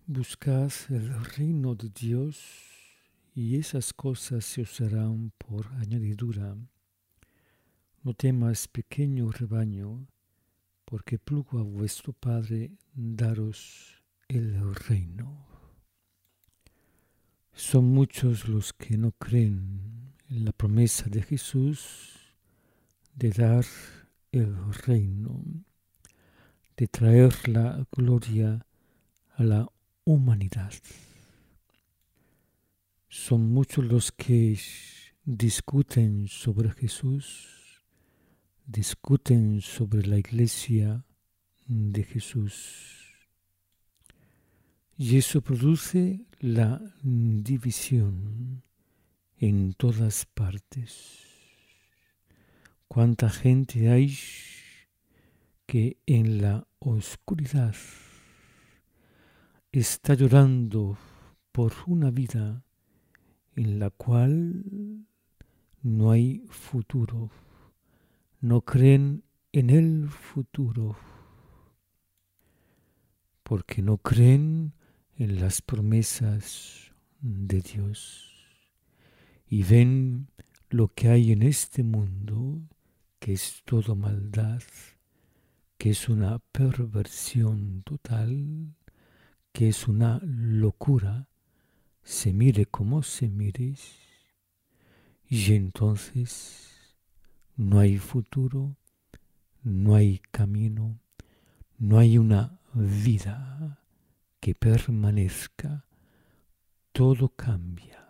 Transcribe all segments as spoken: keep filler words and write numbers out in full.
Buscad el reino de Dios y esas cosas se os harán por añadidura. No temas, pequeño rebaño, porque plugo a vuestro Padre daros el reino. Son muchos los que no creen en la promesa de Jesús de dar el reino, de traer la gloria a la humanidad. Son muchos los que discuten sobre Jesús, discuten sobre la iglesia de Jesús. Y eso produce la división en todas partes. Cuánta gente hay que en la oscuridad está llorando por una vida en la cual no hay futuro, no creen en el futuro, porque no creen en las promesas de Dios y ven lo que hay en este mundo, que es todo maldad, que es una perversión total, que es una locura, se mire como se mire, y entonces no hay futuro, no hay camino, no hay una vida que permanezca, todo cambia.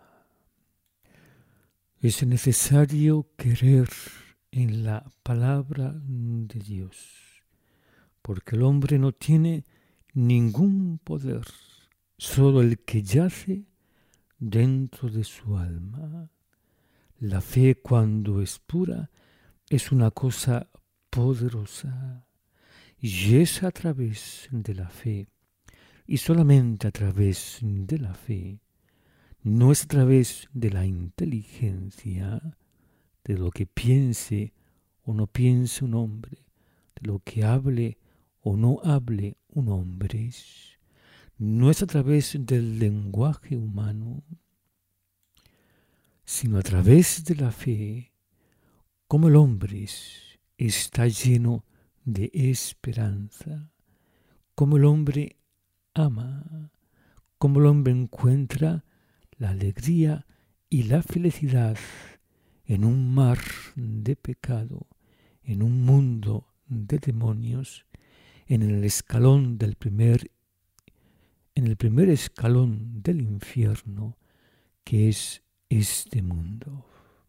Es necesario creer en la palabra de Dios, porque el hombre no tiene ningún poder, solo el que yace dentro de su alma. La fe, cuando es pura, es una cosa poderosa, y es a través de la fe, y solamente a través de la fe, no es a través de la inteligencia, de lo que piense o no piense un hombre, de lo que hable o no hable un hombre, no es a través del lenguaje humano, sino a través de la fe, como el hombre está lleno de esperanza, como el hombre ama, como el hombre encuentra la alegría y la felicidad en un mar de pecado, en un mundo de demonios, en el escalón del primer, en el primer escalón del infierno, que es este mundo.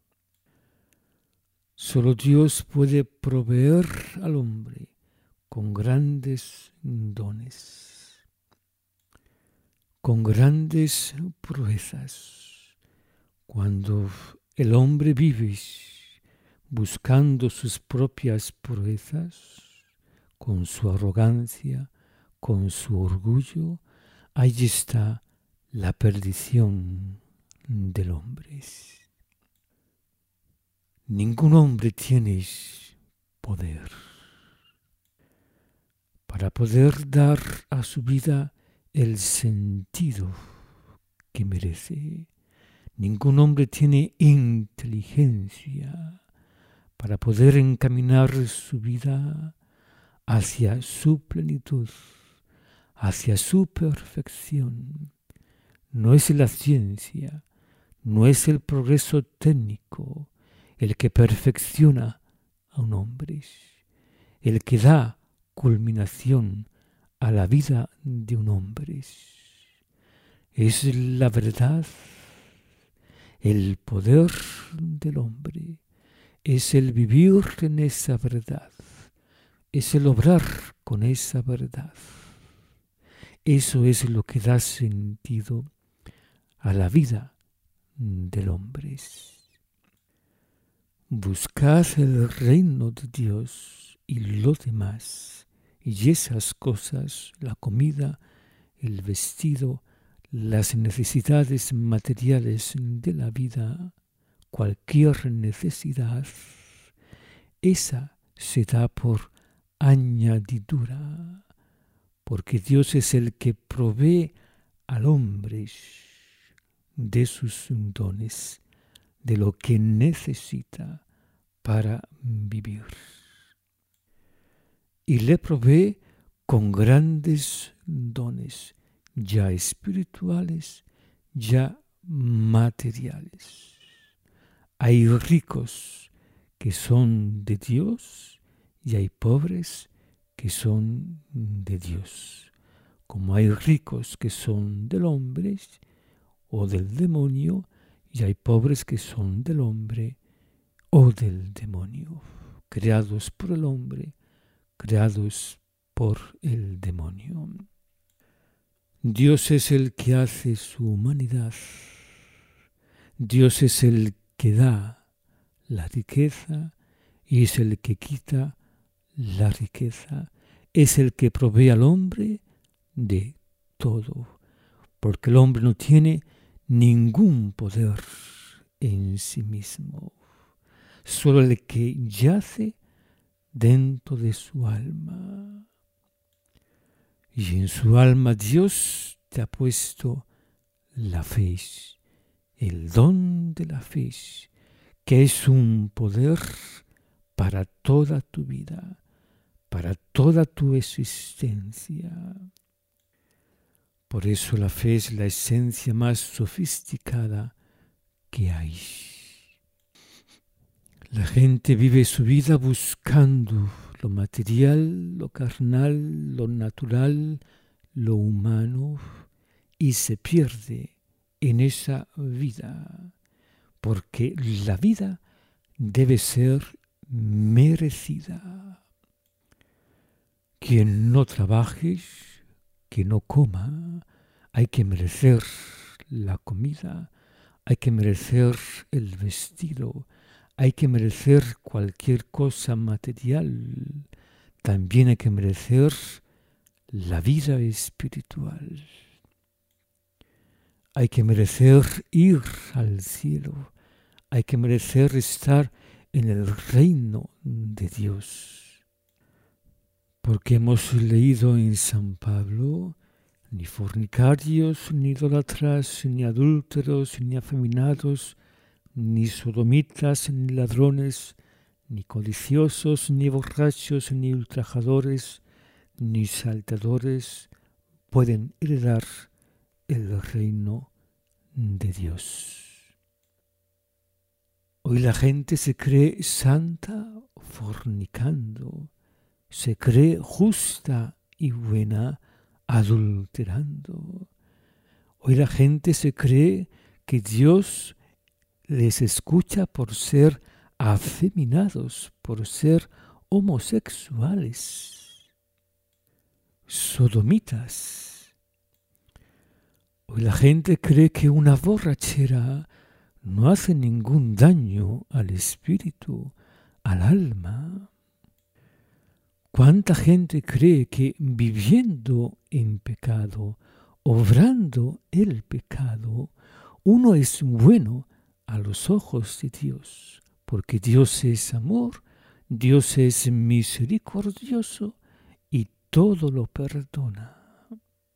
Solo Dios puede proveer al hombre con grandes dones, con grandes proezas. Cuando el hombre vive buscando sus propias proezas, con su arrogancia, con su orgullo, ahí está la perdición del hombre. Ningún hombre tiene poder para poder dar a su vida el sentido que merece. Ningún hombre tiene inteligencia para poder encaminar su vida hacia su plenitud, hacia su perfección. No es la ciencia, no es el progreso técnico el que perfecciona a un hombre, el que da culminación a la vida de un hombre. Es la verdad, el poder del hombre, es el vivir en esa verdad, es el obrar con esa verdad. Eso es lo que da sentido a la vida del hombre. Buscad el reino de Dios y lo demás, y esas cosas, la comida, el vestido, las necesidades materiales de la vida, cualquier necesidad, esa se da por añadidura, porque Dios es el que provee al hombre de sus dones, de lo que necesita para vivir. Y le provee con grandes dones, ya espirituales, ya materiales. Hay ricos que son de Dios y hay pobres que son de Dios. Como hay ricos que son del hombre o del demonio, y hay pobres que son del hombre o del demonio, creados por el hombre, creados por el demonio. Dios es el que hace su humanidad. Dios es el que da la riqueza y es el que quita la riqueza. Es el que provee al hombre de todo, porque el hombre no tiene ningún poder en sí mismo, solo el que yace dentro de su alma. Y en su alma Dios te ha puesto la fe, el don de la fe, que es un poder para toda tu vida, para toda tu existencia. Por eso la fe es la esencia más sofisticada que hay. La gente vive su vida buscando lo material, lo carnal, lo natural, lo humano, y se pierde en esa vida, porque la vida debe ser merecida. Quien no trabaje, que no coma, hay que merecer la comida, hay que merecer el vestido, hay que merecer cualquier cosa material, también hay que merecer la vida espiritual. Hay que merecer ir al cielo, hay que merecer estar en el reino de Dios. Porque hemos leído en San Pablo, ni fornicarios, ni idólatras, ni adúlteros, ni afeminados, ni sodomitas, ni ladrones, ni codiciosos, ni borrachos, ni ultrajadores, ni salteadores pueden heredar el reino de Dios. Hoy la gente se cree santa fornicando, se cree justa y buena adulterando. Hoy la gente se cree que Dios les escucha por ser afeminados, por ser homosexuales, sodomitas. Hoy la gente cree que una borrachera no hace ningún daño al espíritu, al alma. ¿Cuánta gente cree que viviendo en pecado, obrando el pecado, uno es bueno a los ojos de Dios? Porque Dios es amor, Dios es misericordioso y todo lo perdona.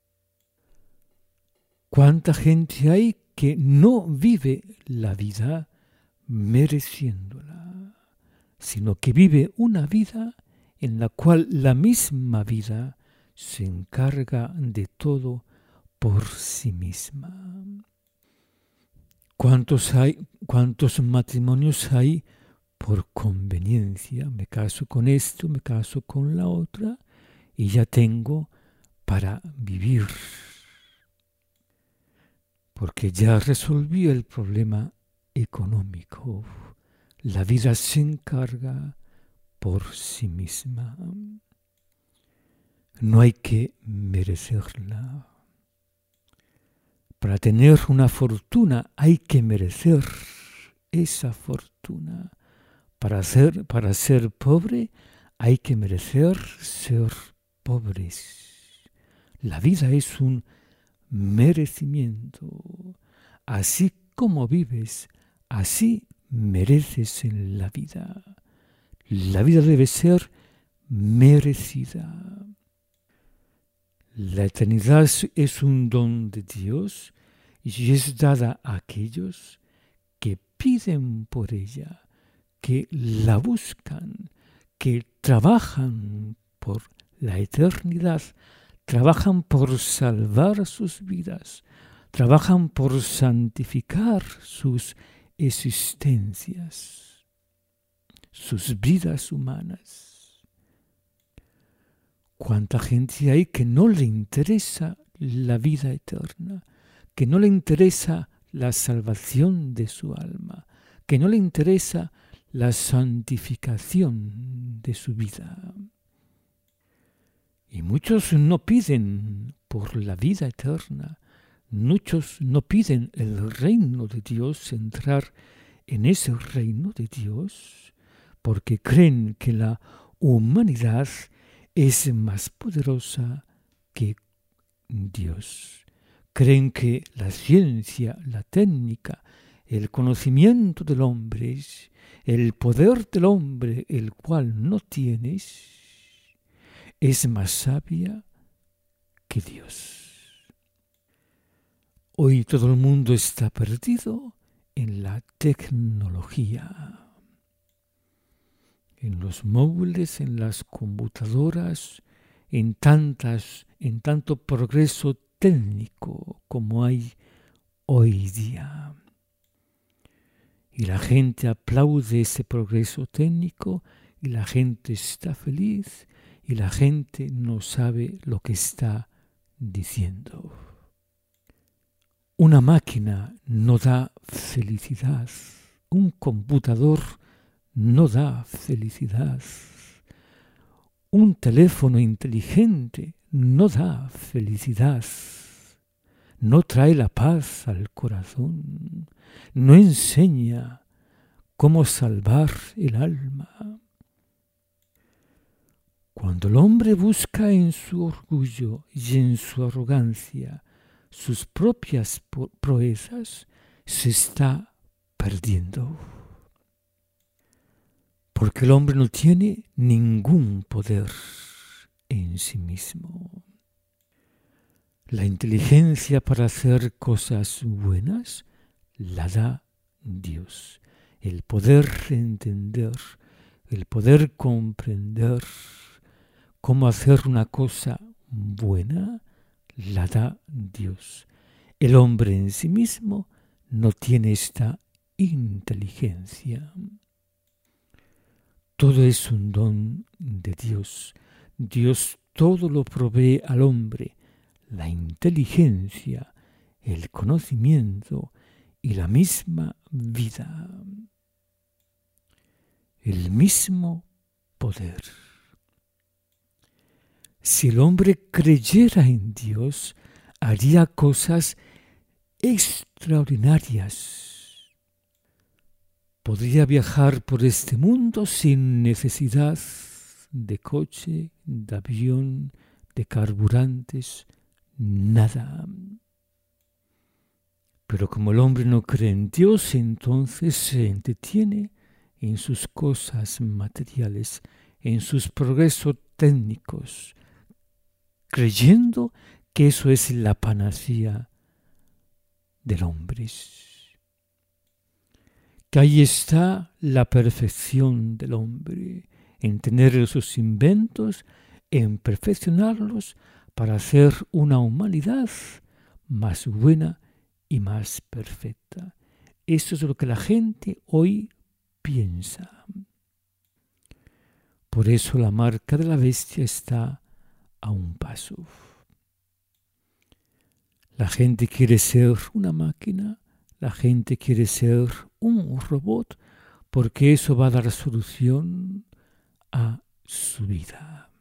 ¿Cuánta gente hay que no vive la vida mereciéndola, sino que vive una vida en la cual la misma vida se encarga de todo por sí misma? ¿Cuántos hay, cuántos matrimonios hay por conveniencia? Me caso con esto, me caso con la otra y ya tengo para vivir. Porque ya resolví el problema económico. La vida se encarga por sí misma. No hay que merecerla. Para tener una fortuna hay que merecer esa fortuna. Para ser, para ser pobre hay que merecer ser pobres. La vida es un merecimiento. Así como vives, así mereces en la vida. La vida debe ser merecida. La eternidad es un don de Dios y es dada a aquellos que piden por ella, que la buscan, que trabajan por la eternidad, trabajan por salvar sus vidas, trabajan por santificar sus existencias, sus vidas humanas. ¿Cuánta gente hay que no le interesa la vida eterna, que no le interesa la salvación de su alma, que no le interesa la santificación de su vida? Y muchos no piden por la vida eterna, muchos no piden el reino de Dios, entrar en ese reino de Dios, porque creen que la humanidad es más poderosa que Dios. Creen que la ciencia, la técnica, el conocimiento del hombre, el poder del hombre, el cual no tienes, es más sabia que Dios. Hoy todo el mundo está perdido en la tecnología, en los móviles, en las computadoras, en tantas, en tanto progreso técnico como hay hoy día. Y la gente aplaude ese progreso técnico y la gente está feliz y la gente no sabe lo que está diciendo. Una máquina no da felicidad, un computador no da felicidad, un teléfono inteligente no da felicidad, no trae la paz al corazón, no enseña cómo salvar el alma. Cuando el hombre busca en su orgullo y en su arrogancia sus propias proezas, se está perdiendo. Porque el hombre no tiene ningún poder en sí mismo. La inteligencia para hacer cosas buenas la da Dios. El poder entender, el poder comprender cómo hacer una cosa buena, la da Dios. El hombre en sí mismo no tiene esta inteligencia. Todo es un don de Dios. Dios todo lo provee al hombre, la inteligencia, el conocimiento y la misma vida, el mismo poder. Si el hombre creyera en Dios, haría cosas extraordinarias. Podría viajar por este mundo sin necesidad de coche, de avión, de carburantes, nada. Pero como el hombre no cree en Dios, entonces se entretiene en sus cosas materiales, en sus progresos técnicos, creyendo que eso es la panacea del hombre. Que ahí está la perfección del hombre, en tener esos inventos, en perfeccionarlos para hacer una humanidad más buena y más perfecta. Eso es lo que la gente hoy piensa. Por eso la marca de la bestia está a un paso. La gente quiere ser una máquina, la gente quiere ser un robot, porque eso va a dar solución a su vida.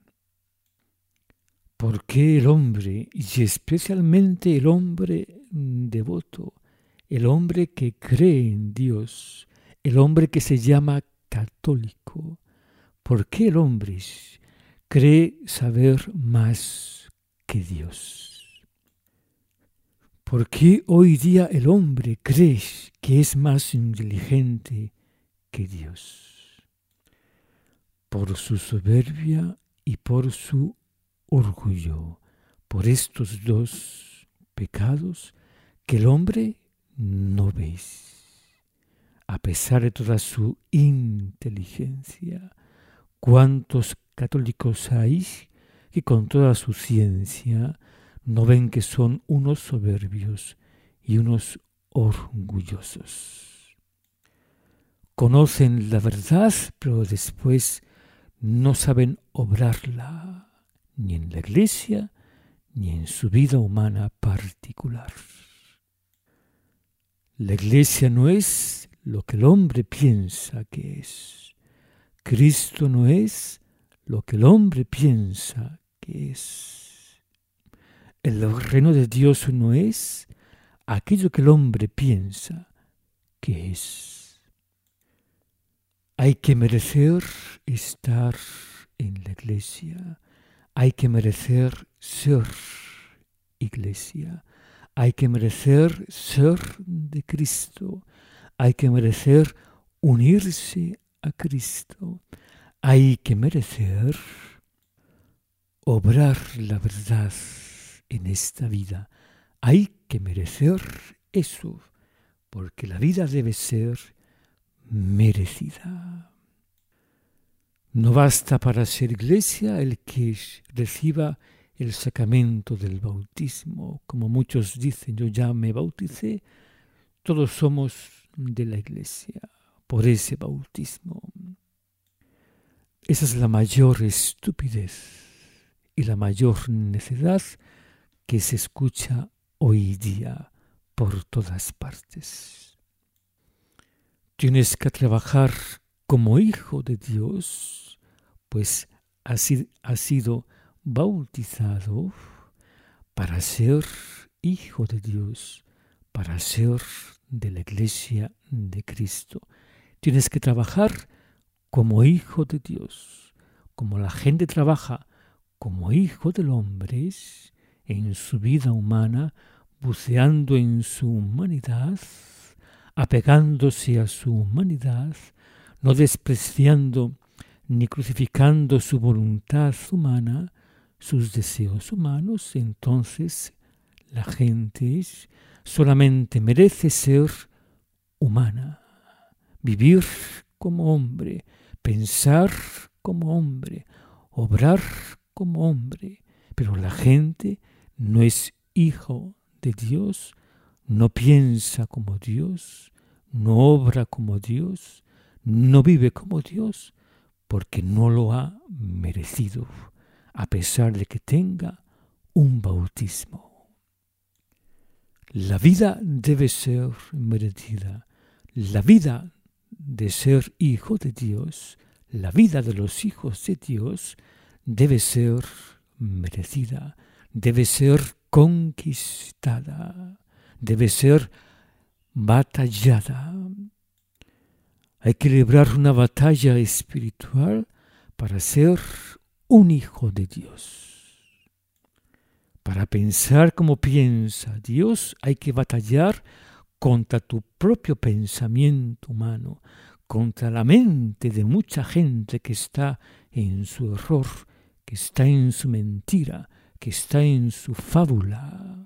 Porque el hombre, y especialmente el hombre devoto, el hombre que cree en Dios, el hombre que se llama católico, ¿por qué el hombre cree saber más que Dios? ¿Por qué hoy día el hombre cree que es más inteligente que Dios? Por su soberbia y por su orgullo, por estos dos pecados que el hombre no ve. A pesar de toda su inteligencia, ¿cuántos católicos hay que con toda su ciencia no ven que son unos soberbios y unos orgullosos? Conocen la verdad, pero después no saben obrarla, ni en la iglesia, ni en su vida humana particular. La iglesia no es lo que el hombre piensa que es. Cristo no es lo que el hombre piensa que es. El reino de Dios no es aquello que el hombre piensa que es. Hay que merecer estar en la iglesia. Hay que merecer ser iglesia. Hay que merecer ser de Cristo. Hay que merecer unirse a Cristo. Hay que merecer obrar la verdad en esta vida. Hay que merecer eso, porque la vida debe ser merecida. No basta para ser iglesia el que reciba el sacramento del bautismo. Como muchos dicen, yo ya me bauticé, todos somos de la iglesia por ese bautismo. Esa es la mayor estupidez y la mayor necedad que se escucha hoy día por todas partes. Tienes que trabajar como hijo de Dios, pues has sido bautizado para ser hijo de Dios, para ser de la iglesia de Cristo. Tienes que trabajar como hijo de Dios, como la gente trabaja como hijo del hombre en su vida humana, buceando en su humanidad, apegándose a su humanidad, no despreciando ni crucificando su voluntad humana, sus deseos humanos. Entonces la gente solamente merece ser humana, vivir como hombre, pensar como hombre, obrar como hombre. Pero la gente no es hijo de Dios, no piensa como Dios, no obra como Dios, no vive como Dios, porque no lo ha merecido, a pesar de que tenga un bautismo. La vida debe ser merecida. La vida de ser hijo de Dios, la vida de los hijos de Dios, debe ser merecida, debe ser conquistada, debe ser batallada. Hay que librar una batalla espiritual para ser un hijo de Dios. Para pensar como piensa Dios, hay que batallar contra tu propio pensamiento humano, contra la mente de mucha gente que está en su error, que está en su mentira, que está en su fábula.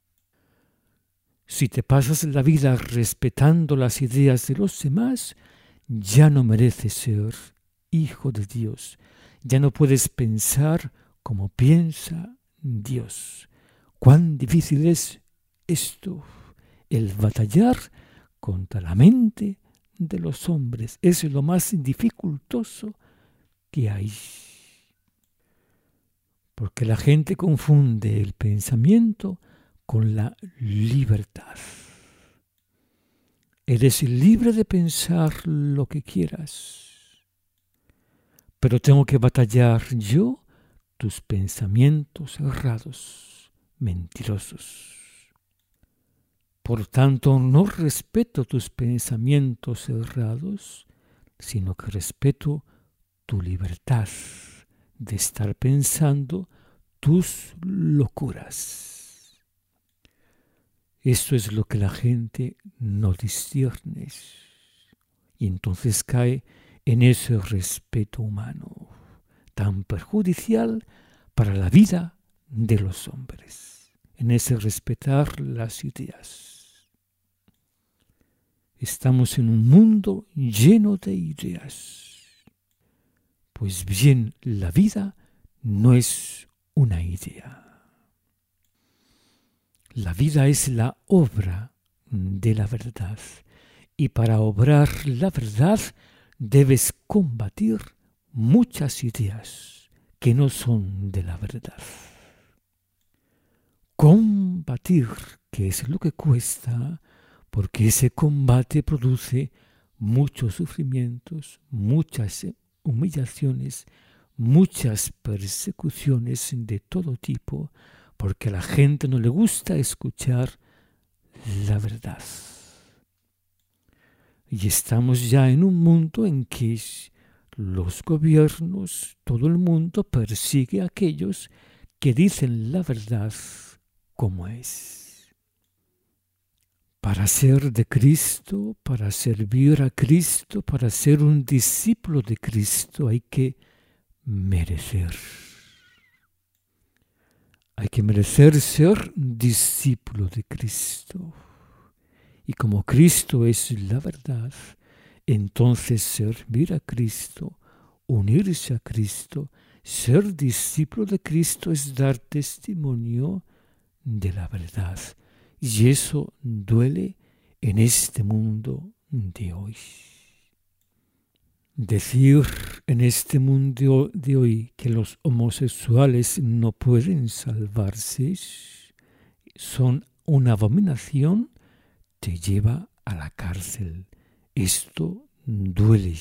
Si te pasas la vida respetando las ideas de los demás, ya no mereces ser hijo de Dios. Ya no puedes pensar como piensa Dios. Cuán difícil es esto, el batallar contra la mente de los hombres. Es lo más dificultoso que hay. Porque la gente confunde el pensamiento con la libertad. Eres libre de pensar lo que quieras, pero tengo que batallar yo tus pensamientos errados, mentirosos. Por tanto, no respeto tus pensamientos errados, sino que respeto tu libertad de estar pensando tus locuras. Esto es lo que la gente no discierne y entonces cae en ese respeto humano tan perjudicial para la vida de los hombres, en ese respetar las ideas. Estamos en un mundo lleno de ideas. Pues bien, la vida no es una idea. La vida es la obra de la verdad. Y para obrar la verdad debes combatir muchas ideas que no son de la verdad. Combatir, que es lo que cuesta, porque ese combate produce muchos sufrimientos, muchas humillaciones, muchas persecuciones de todo tipo, porque a la gente no le gusta escuchar la verdad. Y estamos ya en un mundo en que los gobiernos, todo el mundo persigue a aquellos que dicen la verdad como es. Para ser de Cristo, para servir a Cristo, para ser un discípulo de Cristo, hay que merecer. Hay que merecer ser discípulo de Cristo. Y como Cristo es la verdad, entonces servir a Cristo, unirse a Cristo, ser discípulo de Cristo es dar testimonio de la verdad. Y eso duele en este mundo de hoy. Decir en este mundo de hoy que los homosexuales no pueden salvarse son una abominación, te lleva a la cárcel. Esto duele.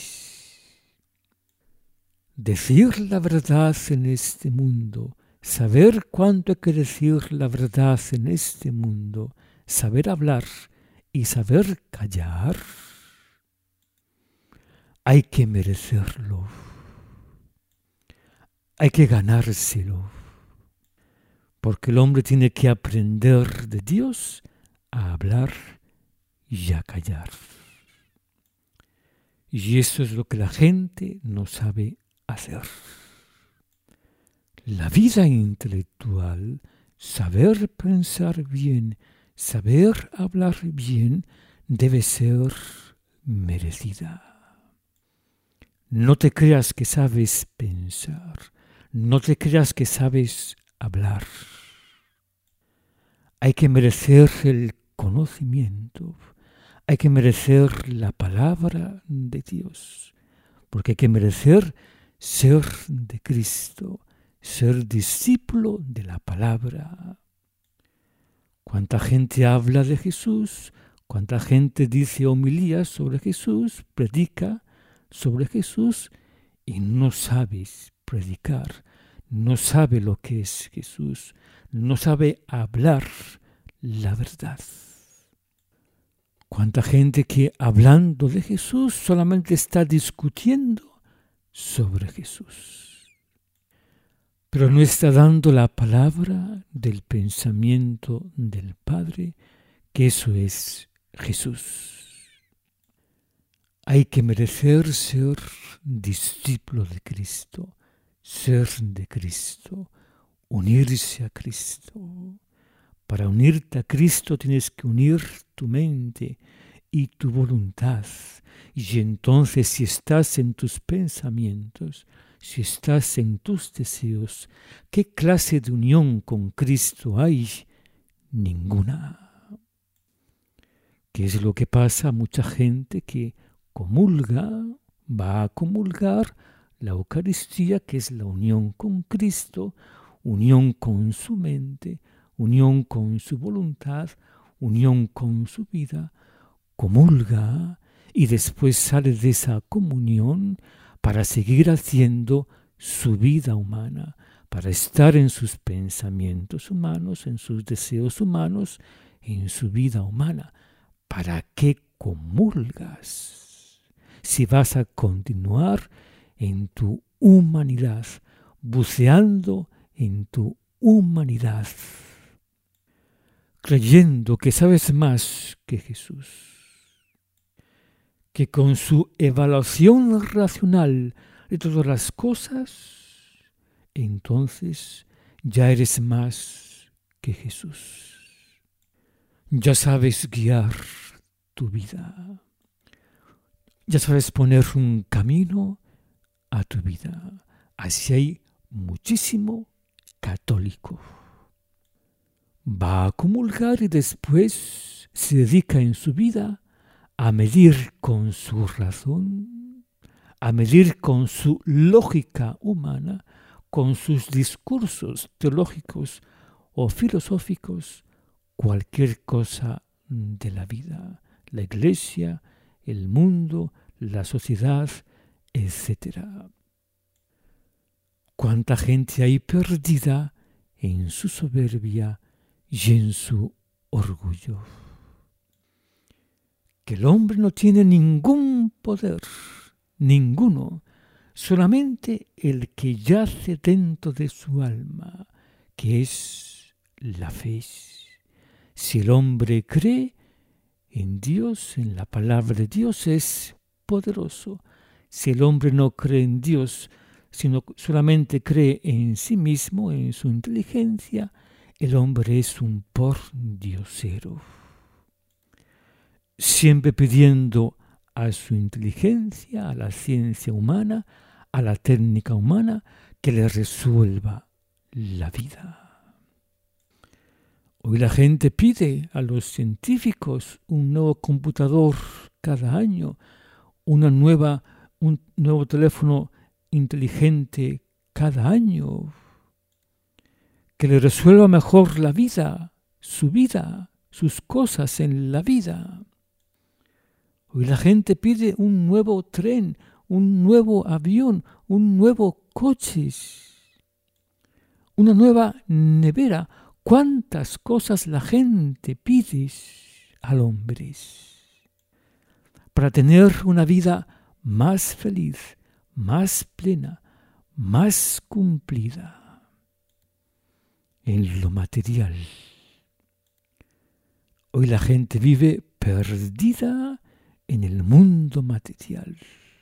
Decir la verdad en este mundo, saber cuánto hay que decir la verdad en este mundo, saber hablar y saber callar, hay que merecerlo. Hay que ganárselo. Porque el hombre tiene que aprender de Dios a hablar y a callar. Y eso es lo que la gente no sabe hacer. La vida intelectual, saber pensar bien, saber hablar bien, debe ser merecida. No te creas que sabes pensar, no te creas que sabes hablar. Hay que merecer el conocimiento, hay que merecer la palabra de Dios, porque hay que merecer ser de Cristo, ser discípulo de la palabra. ¿Cuánta gente habla de Jesús? ¿Cuánta gente dice homilías sobre Jesús, predica sobre Jesús y no sabes predicar, no sabe lo que es Jesús, no sabe hablar la verdad? ¿Cuánta gente que hablando de Jesús solamente está discutiendo sobre Jesús, pero no está dando la palabra del pensamiento del Padre, que eso es Jesús? Hay que merecer ser discípulo de Cristo, ser de Cristo, unirse a Cristo. Para unirte a Cristo tienes que unir tu mente y tu voluntad. Y entonces si estás en tus pensamientos, si estás en tus deseos, ¿qué clase de unión con Cristo hay? Ninguna. ¿Qué es lo que pasa a mucha gente que comulga, va a comulgar la Eucaristía, que es la unión con Cristo, unión con su mente, unión con su voluntad, unión con su vida, comulga y después sale de esa comunión para seguir haciendo su vida humana, para estar en sus pensamientos humanos, en sus deseos humanos, en su vida humana. ¿Para qué comulgas? Si vas a continuar en tu humanidad, buceando en tu humanidad, creyendo que sabes más que Jesús, que con su evaluación racional de todas las cosas, entonces ya eres más que Jesús. Ya sabes guiar tu vida. Ya sabes poner un camino a tu vida. Así hay muchísimo católico. Va a comulgar y después se dedica en su vida a medir con su razón, a medir con su lógica humana, con sus discursos teológicos o filosóficos, cualquier cosa de la vida, la iglesia, el mundo, la sociedad, etcétera. Cuánta gente hay perdida en su soberbia y en su orgullo. Que el hombre no tiene ningún poder, ninguno, solamente el que yace dentro de su alma, que es la fe. Si el hombre cree en Dios, en la palabra de Dios, es poderoso. Si el hombre no cree en Dios, sino solamente cree en sí mismo, en su inteligencia, el hombre es un pordiosero. Siempre pidiendo a su inteligencia, a la ciencia humana, a la técnica humana, que le resuelva la vida. Hoy la gente pide a los científicos un nuevo computador cada año, una nueva, un nuevo teléfono inteligente cada año, que le resuelva mejor la vida, su vida, sus cosas en la vida. Hoy la gente pide un nuevo tren, un nuevo avión, un nuevo coche, una nueva nevera. ¿Cuántas cosas la gente pide al hombre para tener una vida más feliz, más plena, más cumplida en lo material? Hoy la gente vive perdida en el mundo material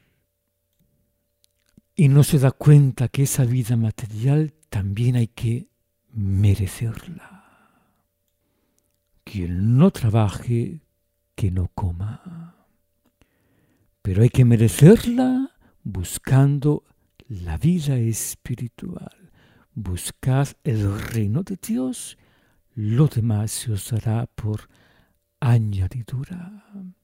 y no se da cuenta que esa vida material también hay que merecerla. Quien no trabaje, que no coma. Pero hay que merecerla buscando la vida espiritual. Buscad el reino de Dios, lo demás se os dará por añadidura.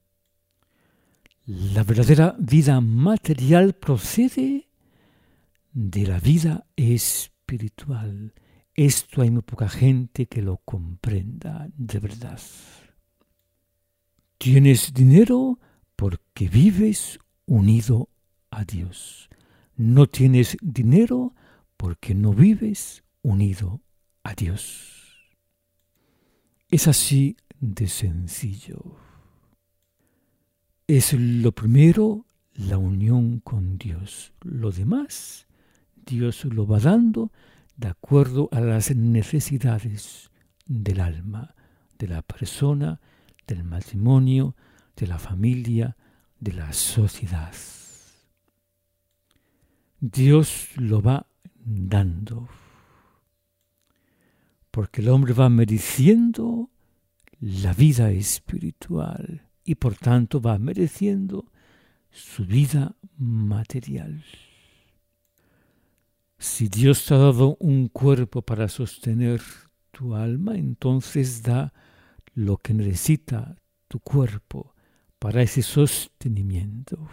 La verdadera vida material procede de la vida espiritual. Esto hay muy poca gente que lo comprenda de verdad. Tienes dinero porque vives unido a Dios. No tienes dinero porque no vives unido a Dios. Es así de sencillo. Es lo primero, la unión con Dios. Lo demás, Dios lo va dando de acuerdo a las necesidades del alma, de la persona, del matrimonio, de la familia, de la sociedad. Dios lo va dando, porque el hombre va mereciendo la vida espiritual y por tanto va mereciendo su vida material. Si Dios te ha dado un cuerpo para sostener tu alma, entonces da lo que necesita tu cuerpo para ese sostenimiento.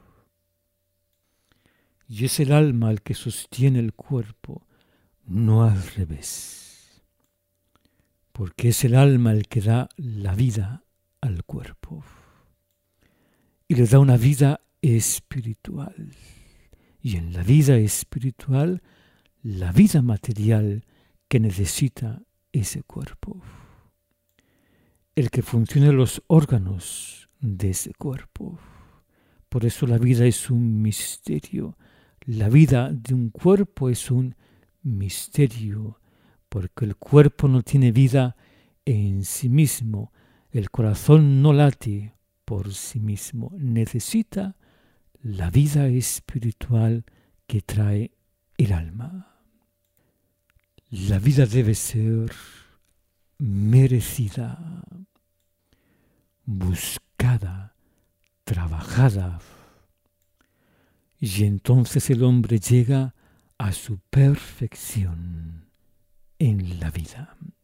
Y es el alma el que sostiene el cuerpo, no al revés. Porque es el alma el que da la vida al cuerpo. Y le da una vida espiritual. Y en la vida espiritual, la vida material que necesita ese cuerpo. El que funcione los órganos de ese cuerpo. Por eso la vida es un misterio. La vida de un cuerpo es un misterio, porque el cuerpo no tiene vida en sí mismo. El corazón no late por sí mismo. Necesita la vida espiritual que trae el alma. La vida debe ser merecida, buscada, trabajada, y entonces el hombre llega a su perfección en la vida.